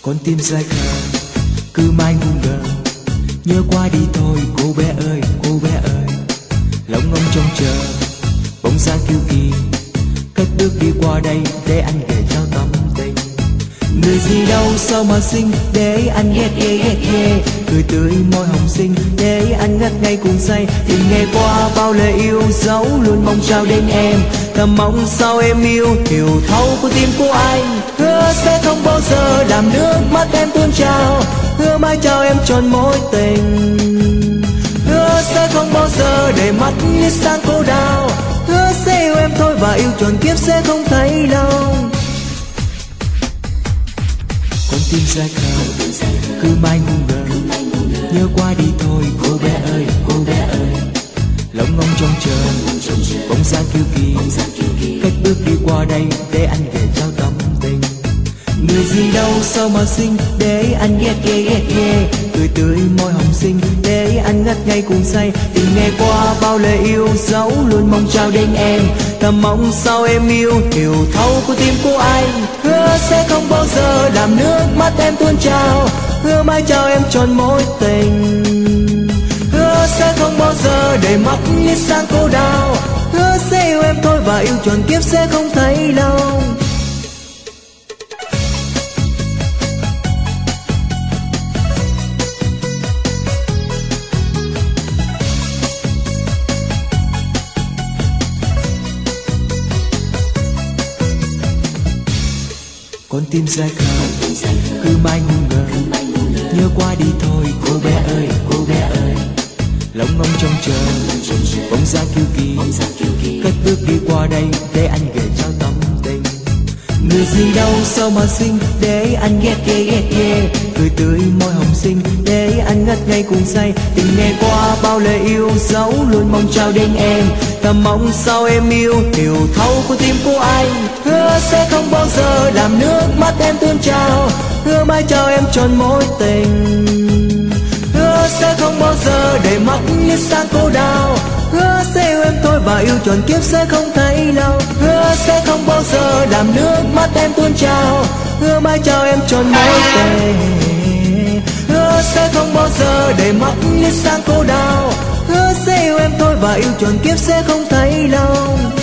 Con tim dại khờ cứ mãi ngu ngờ, nhớ qua đi thôi cô bé ơi, cô bé ơi. Lòng ngóng trông chờ bóng dáng kiêu kỳ, cất bước đi qua đây để anh kể cho tâm tình. Người gì đâu sao mà xinh để anh ghét ghê ghét ghê, cười tươi môi hồng xinh để anh ngất ngây cùng say. Tình ngày qua bao lời yêu dấu luôn mong trao đến em, thầm mong sao em yêu hiểu thấu của tim của anh. Hứa sẽ không bao giờ làm nước mắt em tuôn trào, hứa mãi trao em trọn mối tình. Hứa sẽ không bao giờ để mắt như sang cô đào, hứa sẽ yêu em thôi và yêu trọn kiếp sẽ không thấy lâu. Con tim dại khờ cứ mãi ngu ngờ, nhớ qua đi thôi cô bé ơi, cô bé ơi. Lòng ngóng trông chờ bóng dáng kiêu kỳ, cất bước đi qua đây để anh kể trao tâm tình. Người gì đâu sao mà xinh để anh ghét ghê ghét ghê, cười tươi môi hồng xinh để anh ngất ngây cùng say. Tình ngày qua bao lời yêu dấu luôn mong trao đến em, thầm mong sao em yêu hiểu thấu của tim của anh. Hứa sẽ không bao giờ làm nước mắt em tuôn trào, hứa mãi trao em trọn mối tình. Hứa sẽ không bao giờ để mắt như sang cô đào, hứa sẽ yêu em thôi và yêu trọn kiếp sẽ không thấy lâu. Con tim dại khờ cứ mãi ngu ngờ, nhớ qua đi thôi cô bé ơi, cô bé ơi. Lòng ngóng trông chờ bóng dáng kiêu kỳ, cất bước đi qua đây để anh kể trao tâm tình. Người gì đâu sao mà xinh để anh ghét ghê ghét ghê, cười tươi môi hồng xinh để anh ngất ngây cùng say. Tình ngày qua bao lời yêu dấu luôn mong trao đến em, thầm mong sao em yêu hiểu thấu của tim của anh. Hứa sẽ không bao giờ làm nước mắt em tuôn trào, hứa mãi trao em trọn mối tình. Hứa sẽ không bao giờ để mắt như sang cô đào, hứa sẽ yêu em thôi và yêu trọn kiếp sẽ không thấy lâu. Hứa sẽ không bao giờ làm nước mắt em tuôn trào, hứa mãi trao em trọn mối tình. Hứa sẽ không bao giờ để mắt như sang cô đào, hứa sẽ yêu em thôi và yêu trọn kiếp sẽ không thấy lâu.